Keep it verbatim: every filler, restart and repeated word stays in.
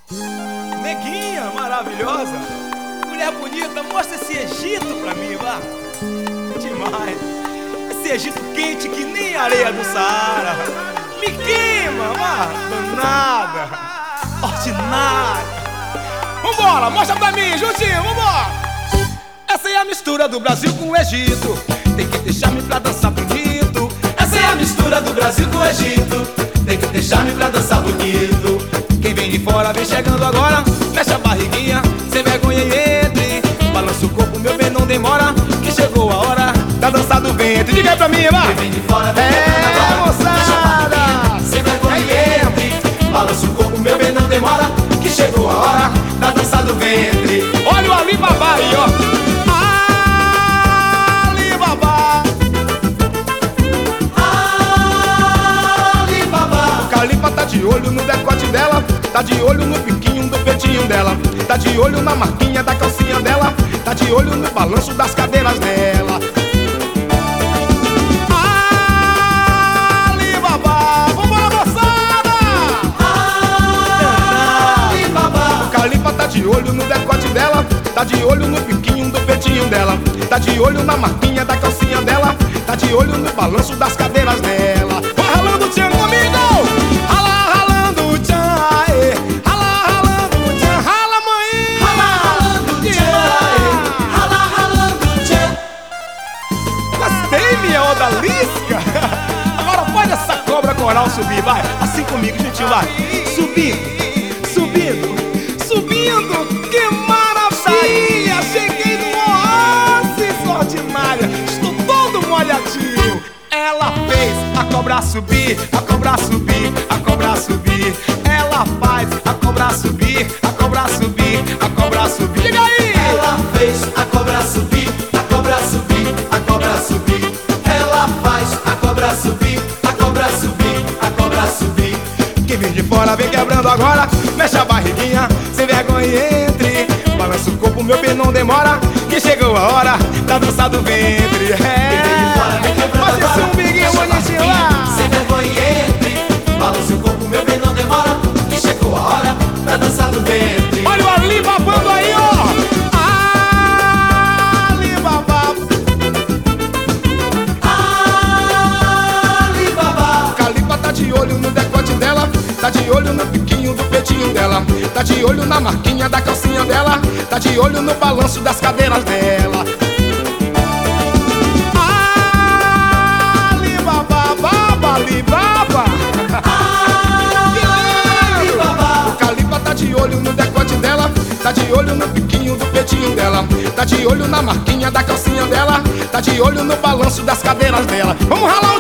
Neguinha maravilhosa, mulher bonita, mostra esse Egito pra mim, vá. Demais. Esse Egito quente que nem areia do Saara. Me queima, vá. Danada, ordinária. Vambora, mostra pra mim, juntinho, vambora. Essa é a mistura do Brasil com o Egito. Tem que deixar-me pra dançar bonito. Essa é a mistura do Brasil com o Egito. Tem que deixar-me pra dançar bonito. Quem vem de fora vem chegando agora. Fecha a barriguinha, sem vergonha e entre. Balança o corpo, meu bem, não demora, que chegou a hora da dança do ventre. Diga aí pra mim, vai. Quem vem de fora vem É, chegando agora. moçada. Fecha a barriguinha, sem vergonha e entre. Balança o corpo, meu bem, não demora, que chegou a hora da dança do ventre. Olha o Alibaba aí, ó. Alibaba. Alibaba. O Calipa tá de olho no decote dela, tá de olho no piquinho do peitinho dela, tá de olho na marquinha da calcinha dela, tá de olho no balanço das cadeiras dela. Alibaba, vambora, moçada! Alibaba. O Calipa tá de olho no decote dela, tá de olho no piquinho do peitinho dela, tá de olho na marquinha da calcinha dela, tá de olho no balanço das cadeiras dela. Vai ralando o tchan comigo! Rala, ralando o tchan, aê! Rala, ralando o tchan, rala, mãe! Rala, ralando o tchan, aê! Rala, ralando o tchan. Gostei, minha odalisca! Agora pode essa cobra coral subir, vai! Assim comigo, gente, vai! Subindo, subindo, subindo! Que maravilha! Cheguei no oásis ordinária! Estou todo molhadinho! Ela fez a cobra subir, a cobra subir, a cobra subir. Ela faz a cobra subir, a cobra subir, a cobra subir. Diga aí! Ela fez a cobra subir, a cobra subir, a cobra subir. Ela faz a cobra subir, a cobra subir, a cobra subir. Quem vem de fora vem quebrando agora. Mexe a barriguinha, sem vergonha e entre. Balança o corpo, meu bem, não demora, que chegou a hora da dança do ventre. É, faz esse umbiguinho bonitinho lá. Sem vergonha e entre. Balança o corpo, meu bem, não demora, que chegou a hora da dança do ventre. Olha o Alibabando aí, ó. Alibaba. Alibaba. Calipa tá de olho no decote dela, tá de olho no piquinho do peitinho dela, tá de olho na marquinha da calcinha dela, tá de olho no balanço das cadeiras dela. Alibaba, baba, Alibaba. Alibaba. O Calipa tá de olho no decote dela, tá de olho no piquinho do peitinho dela, tá de olho na marquinha da calcinha dela, tá de olho no balanço das cadeiras dela. Vamos ralar o